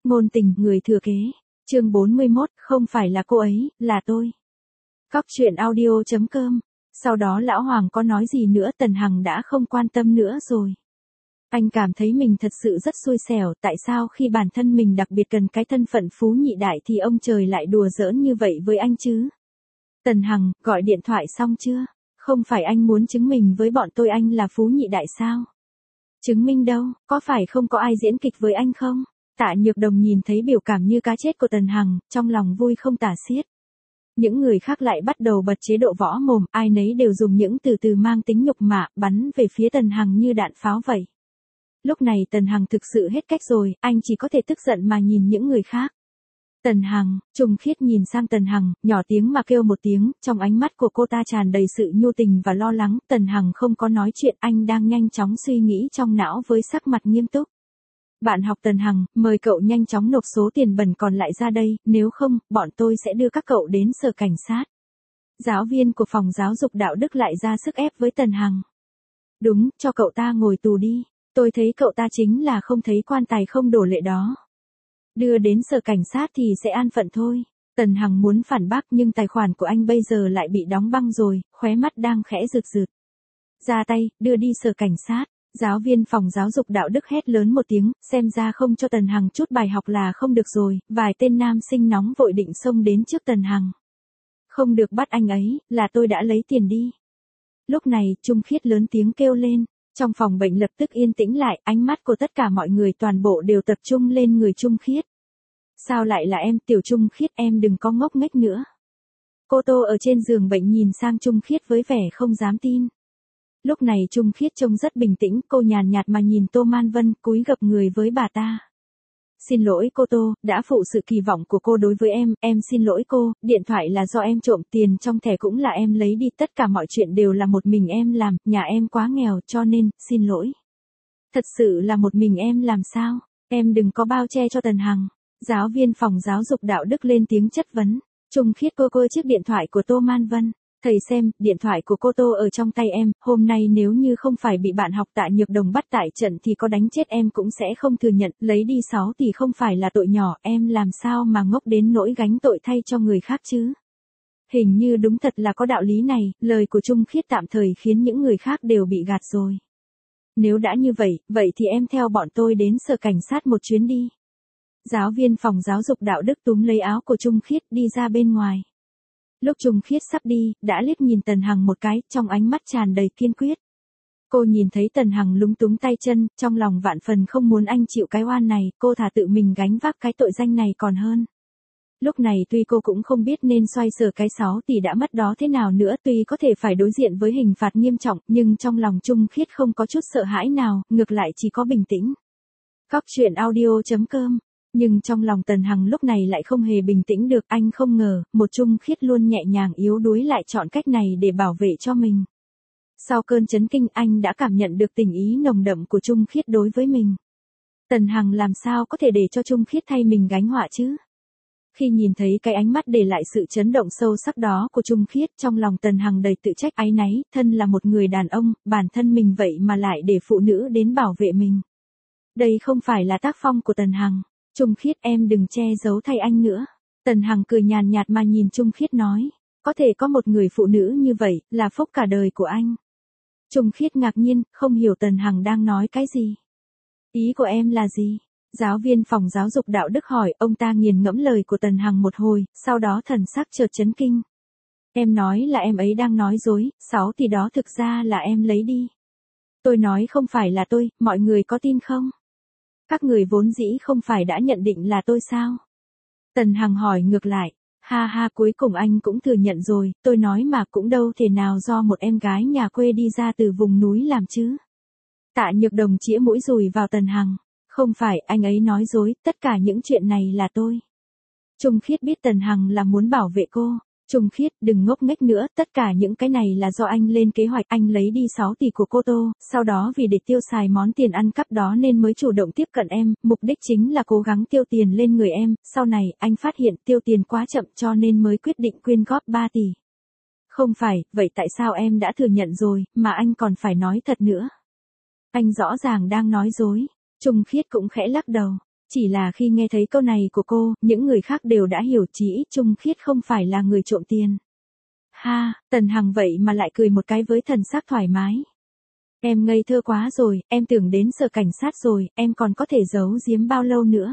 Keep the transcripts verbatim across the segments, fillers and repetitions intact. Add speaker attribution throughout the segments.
Speaker 1: Ngôn tình, người thừa kế. Chương bốn mươi mốt, không phải là cô ấy, là tôi. Cóc truyện audio chấm com. Sau đó lão Hoàng có nói gì nữa Tần Hằng đã không quan tâm nữa rồi. Anh cảm thấy mình thật sự rất xui xẻo, tại sao khi bản thân mình đặc biệt cần cái thân phận phú nhị đại thì ông trời lại đùa giỡn như vậy với anh chứ? Tần Hằng, gọi điện thoại xong chưa? Không phải anh muốn chứng minh với bọn tôi anh là phú nhị đại sao? Chứng minh đâu, có phải không có ai diễn kịch với anh không? Tạ Nhược Đồng nhìn thấy biểu cảm như cá chết của Tần Hằng, trong lòng vui không tả xiết. Những người khác lại bắt đầu bật chế độ võ mồm, ai nấy đều dùng những từ từ mang tính nhục mạ, bắn về phía Tần Hằng như đạn pháo vậy. Lúc này Tần Hằng thực sự hết cách rồi, anh chỉ có thể tức giận mà nhìn những người khác. Tần Hằng, Trung Khiết nhìn sang Tần Hằng, nhỏ tiếng mà kêu một tiếng, trong ánh mắt của cô ta tràn đầy sự nhu tình và lo lắng. Tần Hằng không có nói chuyện, anh đang nhanh chóng suy nghĩ trong não với sắc mặt nghiêm túc. Bạn học Tần Hằng, mời cậu nhanh chóng nộp số tiền bẩn còn lại ra đây, nếu không, bọn tôi sẽ đưa các cậu đến sở cảnh sát. Giáo viên của phòng giáo dục đạo đức lại ra sức ép với Tần Hằng. Đúng, cho cậu ta ngồi tù đi, tôi thấy cậu ta chính là không thấy quan tài không đổ lệ đó. Đưa đến sở cảnh sát thì sẽ an phận thôi. Tần Hằng muốn phản bác nhưng tài khoản của anh bây giờ lại bị đóng băng rồi, khóe mắt đang khẽ rực rực. Ra tay, đưa đi sở cảnh sát. Giáo viên phòng giáo dục đạo đức hét lớn một tiếng, xem ra không cho Tần Hằng chút bài học là không được rồi, vài tên nam sinh nóng vội định xông đến trước Tần Hằng. Không được bắt anh ấy, là tôi đã lấy tiền đi. Lúc này, Trung Khiết lớn tiếng kêu lên, trong phòng bệnh lập tức yên tĩnh lại, ánh mắt của tất cả mọi người toàn bộ đều tập trung lên người Trung Khiết. Sao lại là em, Tiểu Trung Khiết, em đừng có ngốc nghếch nữa. Cô Tô ở trên giường bệnh nhìn sang Trung Khiết với vẻ không dám tin. Lúc này Trung Khiết trông rất bình tĩnh, cô nhàn nhạt mà nhìn Tô Man Vân, cúi gập người với bà ta. Xin lỗi cô Tô, đã phụ sự kỳ vọng của cô đối với em, em xin lỗi cô, điện thoại là do em trộm, tiền trong thẻ cũng là em lấy đi, tất cả mọi chuyện đều là một mình em làm, nhà em quá nghèo cho nên, xin lỗi. Thật sự là một mình em làm sao, em đừng có bao che cho Tần Hằng. Giáo viên phòng giáo dục đạo đức lên tiếng chất vấn. Trung Khiết cô cô chiếc điện thoại của Tô Man Vân. Thầy xem, điện thoại của cô Tô ở trong tay em, hôm nay nếu như không phải bị bạn học Tạ Nhược Đồng bắt tại trận thì có đánh chết em cũng sẽ không thừa nhận, lấy đi sáu thì không phải là tội nhỏ, em làm sao mà ngốc đến nỗi gánh tội thay cho người khác chứ. Hình như đúng thật là có đạo lý này, lời của Trung Khiết tạm thời khiến những người khác đều bị gạt rồi. Nếu đã như vậy, vậy thì em theo bọn tôi đến sở cảnh sát một chuyến đi. Giáo viên phòng giáo dục đạo đức túm lấy áo của Trung Khiết đi ra bên ngoài. Lúc Trung Khiết sắp đi, đã liếc nhìn Tần Hằng một cái, trong ánh mắt tràn đầy kiên quyết. Cô nhìn thấy Tần Hằng lúng túng tay chân, trong lòng vạn phần không muốn anh chịu cái oan này, cô thà tự mình gánh vác cái tội danh này còn hơn. Lúc này tuy cô cũng không biết nên xoay sở cái sáu tỷ đã mất đó thế nào nữa, tuy có thể phải đối diện với hình phạt nghiêm trọng, nhưng trong lòng Trung Khiết không có chút sợ hãi nào, ngược lại chỉ có bình tĩnh. Cóc truyện audio chấm com. Nhưng trong lòng Tần Hằng lúc này lại không hề bình tĩnh được, anh không ngờ, một Trung Khiết luôn nhẹ nhàng yếu đuối lại chọn cách này để bảo vệ cho mình. Sau cơn chấn kinh anh đã cảm nhận được tình ý nồng đậm của Trung Khiết đối với mình. Tần Hằng làm sao có thể để cho Trung Khiết thay mình gánh họa chứ? Khi nhìn thấy cái ánh mắt để lại sự chấn động sâu sắc đó của Trung Khiết, trong lòng Tần Hằng đầy tự trách áy náy, thân là một người đàn ông, bản thân mình vậy mà lại để phụ nữ đến bảo vệ mình. Đây không phải là tác phong của Tần Hằng. Trung Khiết em đừng che giấu thay anh nữa. Tần Hằng cười nhàn nhạt mà nhìn Trung Khiết nói. Có thể có một người phụ nữ như vậy, là phúc cả đời của anh. Trung Khiết ngạc nhiên, không hiểu Tần Hằng đang nói cái gì. Ý của em là gì? Giáo viên phòng giáo dục đạo đức hỏi, ông ta nghiền ngẫm lời của Tần Hằng một hồi, sau đó thần sắc chợt chấn kinh. Em nói là em ấy đang nói dối, sáu thì đó thực ra là em lấy đi. Tôi nói không phải là tôi, mọi người có tin không? Các người vốn dĩ không phải đã nhận định là tôi sao? Tần Hằng hỏi ngược lại. Ha ha, cuối cùng anh cũng thừa nhận rồi, tôi nói mà cũng đâu thể nào do một em gái nhà quê đi ra từ vùng núi làm chứ. Tạ Nhược Đồng chĩa mũi dùi vào Tần Hằng. Không phải, anh ấy nói dối, tất cả những chuyện này là tôi. Trung Khiết biết Tần Hằng là muốn bảo vệ cô. Trung Khiết, đừng ngốc nghếch nữa, tất cả những cái này là do anh lên kế hoạch, anh lấy đi sáu tỷ của cô Tô, sau đó vì để tiêu xài món tiền ăn cắp đó nên mới chủ động tiếp cận em, mục đích chính là cố gắng tiêu tiền lên người em, sau này, anh phát hiện tiêu tiền quá chậm cho nên mới quyết định quyên góp ba tỷ. Không phải, vậy tại sao em đã thừa nhận rồi, mà anh còn phải nói thật nữa? Anh rõ ràng đang nói dối. Trung Khiết cũng khẽ lắc đầu. Chỉ là khi nghe thấy câu này của cô, những người khác đều đã hiểu chí ít Trung Khiết không phải là người trộm tiền. Ha, Tần Hằng vậy mà lại cười một cái với thần sắc thoải mái. Em ngây thơ quá rồi, em tưởng đến sở cảnh sát rồi, em còn có thể giấu giếm bao lâu nữa.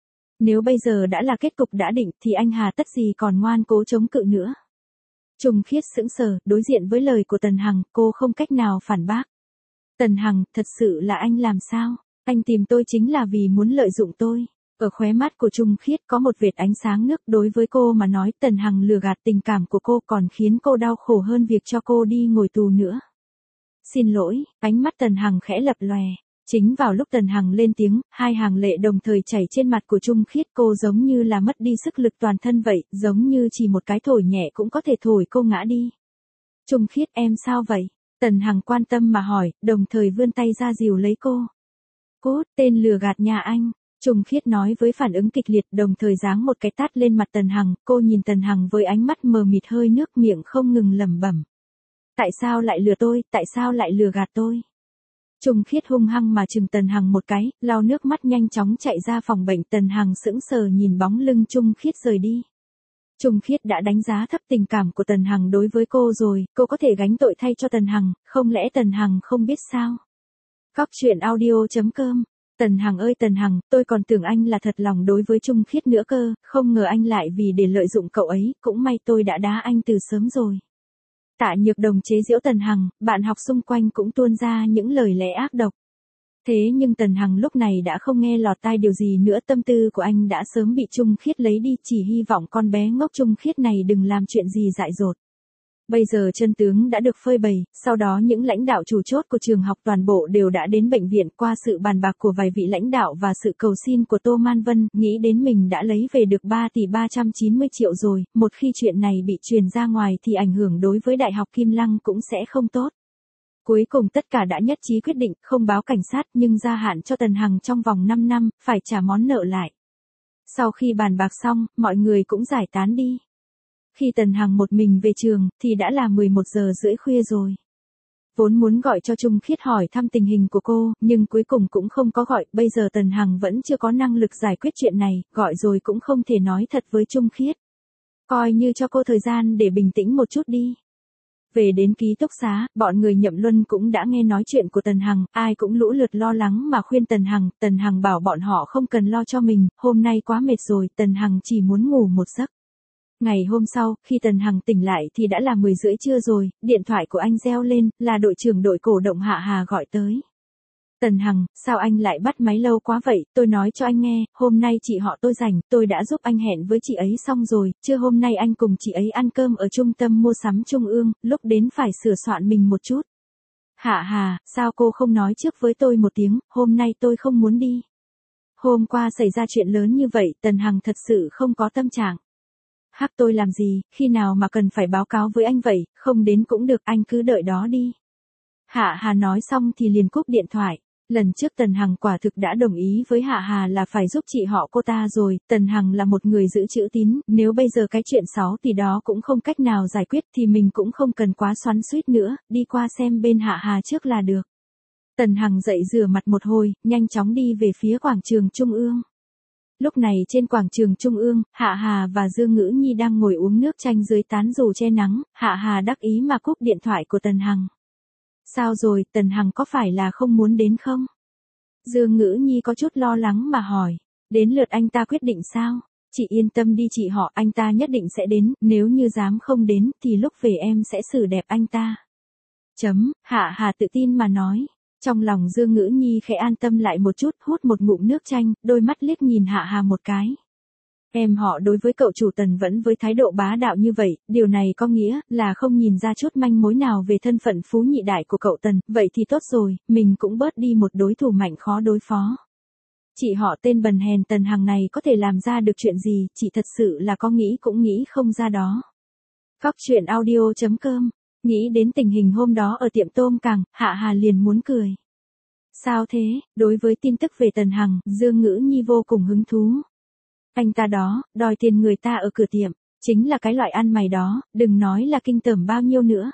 Speaker 1: Nếu bây giờ đã là kết cục đã định thì anh hà tất gì còn ngoan cố chống cự nữa. Trung Khiết sững sờ, đối diện với lời của Tần Hằng, cô không cách nào phản bác. Tần Hằng, thật sự là anh làm sao? Anh tìm tôi chính là vì muốn lợi dụng tôi. Ở khóe mắt của Trung Khiết có một vệt ánh sáng nước, đối với cô mà nói Tần Hằng lừa gạt tình cảm của cô còn khiến cô đau khổ hơn việc cho cô đi ngồi tù nữa. Xin lỗi, ánh mắt Tần Hằng khẽ lập lòe. Chính vào lúc Tần Hằng lên tiếng, hai hàng lệ đồng thời chảy trên mặt của Trung Khiết, cô giống như là mất đi sức lực toàn thân vậy, giống như chỉ một cái thổi nhẹ cũng có thể thổi cô ngã đi. Trung Khiết, em sao vậy? Tần Hằng quan tâm mà hỏi, đồng thời vươn tay ra dìu lấy cô. Cút, tên lừa gạt nhà anh. Trung Khiết nói với phản ứng kịch liệt, đồng thời giáng một cái tát lên mặt Tần Hằng. Cô nhìn Tần Hằng với ánh mắt mờ mịt hơi nước, miệng không ngừng lẩm bẩm. Tại sao lại lừa tôi, tại sao lại lừa gạt tôi? Trung Khiết hung hăng mà chừng Tần Hằng một cái, lau nước mắt nhanh chóng chạy ra phòng bệnh. Tần Hằng sững sờ nhìn bóng lưng Trung Khiết rời đi. Trung Khiết đã đánh giá thấp tình cảm của Tần Hằng đối với cô rồi, cô có thể gánh tội thay cho Tần Hằng, không lẽ Tần Hằng không biết sao? Cóc truyện audio chấm com. Tần Hằng ơi Tần Hằng, tôi còn tưởng anh là thật lòng đối với Trung Khiết nữa cơ, không ngờ anh lại vì để lợi dụng cậu ấy, cũng may tôi đã đá anh từ sớm rồi. Tạ Nhược Đồng chế giễu Tần Hằng, bạn học xung quanh cũng tuôn ra những lời lẽ ác độc. Thế nhưng Tần Hằng lúc này đã không nghe lọt tai điều gì nữa, tâm tư của anh đã sớm bị Trung Khiết lấy đi, chỉ hy vọng con bé ngốc Trung Khiết này đừng làm chuyện gì dại dột. Bây giờ chân tướng đã được phơi bày, sau đó những lãnh đạo chủ chốt của trường học toàn bộ đều đã đến bệnh viện. Qua sự bàn bạc của vài vị lãnh đạo và sự cầu xin của Tô Man Vân, nghĩ đến mình đã lấy về được ba tỷ ba trăm chín mươi triệu rồi, một khi chuyện này bị truyền ra ngoài thì ảnh hưởng đối với Đại học Kim Lăng cũng sẽ không tốt. Cuối cùng tất cả đã nhất trí quyết định không báo cảnh sát nhưng gia hạn cho Tần Hằng trong vòng năm năm, phải trả món nợ lại. Sau khi bàn bạc xong, mọi người cũng giải tán đi. Khi Tần Hằng một mình về trường, thì đã là mười một giờ rưỡi khuya rồi. Vốn muốn gọi cho Trung Khiết hỏi thăm tình hình của cô, nhưng cuối cùng cũng không có gọi, bây giờ Tần Hằng vẫn chưa có năng lực giải quyết chuyện này, gọi rồi cũng không thể nói thật với Trung Khiết. Coi như cho cô thời gian để bình tĩnh một chút đi. Về đến ký túc xá, bọn người Nhậm Luân cũng đã nghe nói chuyện của Tần Hằng, ai cũng lũ lượt lo lắng mà khuyên Tần Hằng, Tần Hằng bảo bọn họ không cần lo cho mình, hôm nay quá mệt rồi, Tần Hằng chỉ muốn ngủ một giấc. Ngày hôm sau, khi Tần Hằng tỉnh lại thì đã là mười rưỡi trưa rồi, điện thoại của anh reo lên, là đội trưởng đội cổ động Hạ Hà gọi tới. Tần Hằng, sao anh lại bắt máy lâu quá vậy, tôi nói cho anh nghe, hôm nay chị họ tôi rảnh, tôi đã giúp anh hẹn với chị ấy xong rồi, trưa hôm nay anh cùng chị ấy ăn cơm ở trung tâm mua sắm Trung ương, lúc đến phải sửa soạn mình một chút. Hạ Hà, sao cô không nói trước với tôi một tiếng, hôm nay tôi không muốn đi. Hôm qua xảy ra chuyện lớn như vậy, Tần Hằng thật sự không có tâm trạng. Hắc tôi làm gì, khi nào mà cần phải báo cáo với anh vậy, không đến cũng được, anh cứ đợi đó đi. Hạ Hà nói xong thì liền cúp điện thoại. Lần trước Tần Hằng quả thực đã đồng ý với Hạ Hà là phải giúp chị họ cô ta rồi, Tần Hằng là một người giữ chữ tín, nếu bây giờ cái chuyện sáu tỷ đó cũng không cách nào giải quyết thì mình cũng không cần quá xoắn xuýt nữa, đi qua xem bên Hạ Hà trước là được. Tần Hằng dậy rửa mặt một hồi, nhanh chóng đi về phía quảng trường Trung ương. Lúc này trên quảng trường Trung ương, Hạ Hà và Dương Ngữ Nhi đang ngồi uống nước chanh dưới tán dù che nắng, Hạ Hà đắc ý mà cúp điện thoại của Tần Hằng. Sao rồi, Tần Hằng có phải là không muốn đến không? Dương Ngữ Nhi có chút lo lắng mà hỏi, đến lượt anh ta quyết định sao? Chị yên tâm đi chị họ, anh ta nhất định sẽ đến, nếu như dám không đến thì lúc về em sẽ xử đẹp anh ta. Chấm, Hạ Hà tự tin mà nói. Trong lòng Dương Ngữ Nhi khẽ an tâm lại một chút, hút một ngụm nước chanh, đôi mắt liếc nhìn Hạ Hà một cái. Em họ đối với cậu chủ Tần vẫn với thái độ bá đạo như vậy, điều này có nghĩa là không nhìn ra chút manh mối nào về thân phận phú nhị đại của cậu Tần, vậy thì tốt rồi, mình cũng bớt đi một đối thủ mạnh khó đối phó. Chị họ tên bần hèn Tần Hằng này có thể làm ra được chuyện gì, chị thật sự là có nghĩ cũng nghĩ không ra đó. Cóc truyện audio chấm com. Nghĩ đến tình hình hôm đó ở tiệm tôm càng, Hạ Hà liền muốn cười. Sao thế, đối với tin tức về Tần Hằng, Dương Ngữ Nhi vô cùng hứng thú. Anh ta đó, đòi tiền người ta ở cửa tiệm, chính là cái loại ăn mày đó, đừng nói là kinh tởm bao nhiêu nữa.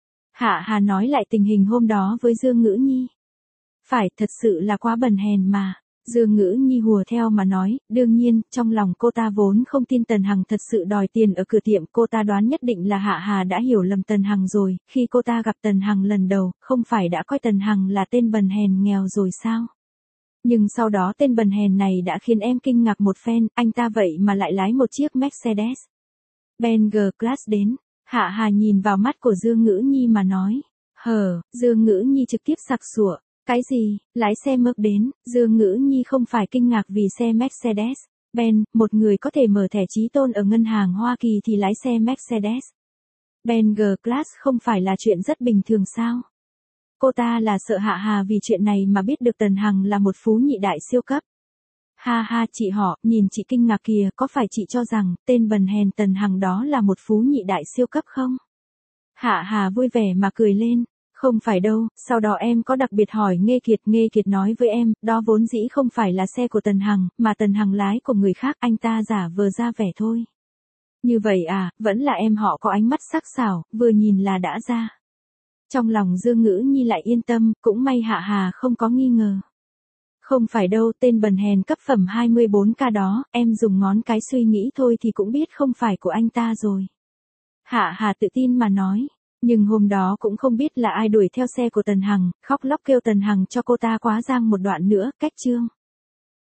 Speaker 1: Hạ Hà nói lại tình hình hôm đó với Dương Ngữ Nhi. Phải, thật sự là quá bần hèn mà. Dương Ngữ Nhi hùa theo mà nói, đương nhiên, trong lòng cô ta vốn không tin Tần Hằng thật sự đòi tiền ở cửa tiệm, cô ta đoán nhất định là Hạ Hà đã hiểu lầm Tần Hằng rồi, khi cô ta gặp Tần Hằng lần đầu, không phải đã coi Tần Hằng là tên bần hèn nghèo rồi sao? Nhưng sau đó tên bần hèn này đã khiến em kinh ngạc một phen, anh ta vậy mà lại lái một chiếc Mercedes Benz G-Class đến. Hạ Hà nhìn vào mắt của Dương Ngữ Nhi mà nói, hờ, Dương Ngữ Nhi trực tiếp sặc sụa. Cái gì, lái xe Merc đến, Dương Ngữ Nhi không phải kinh ngạc vì xe Mercedes Benz, một người có thể mở thẻ trí tôn ở ngân hàng Hoa Kỳ thì lái xe Mercedes Benz G-Class không phải là chuyện rất bình thường sao? Cô ta là sợ Hạ Hà vì chuyện này mà biết được Tần Hằng là một phú nhị đại siêu cấp. Ha ha chị họ, nhìn chị kinh ngạc kìa, có phải chị cho rằng, tên bần hèn Tần Hằng đó là một phú nhị đại siêu cấp không? Hạ Hà vui vẻ mà cười lên. Không phải đâu, sau đó em có đặc biệt hỏi Nghê Kiệt, Nghê Kiệt nói với em, đó vốn dĩ không phải là xe của Tần Hằng, mà Tần Hằng lái của người khác, anh ta giả vờ ra vẻ thôi. Như vậy à, vẫn là em họ có ánh mắt sắc sảo, vừa nhìn là đã ra. Trong lòng Dương Ngữ Nhi lại yên tâm, cũng may Hạ Hà không có nghi ngờ. Không phải đâu, tên bần hèn cấp phẩm hai mươi bốn K đó, em dùng ngón cái suy nghĩ thôi thì cũng biết không phải của anh ta rồi. Hạ Hà tự tin mà nói. Nhưng hôm đó cũng không biết là ai đuổi theo xe của Tần Hằng, khóc lóc kêu Tần Hằng cho cô ta quá giang một đoạn nữa, cách chương.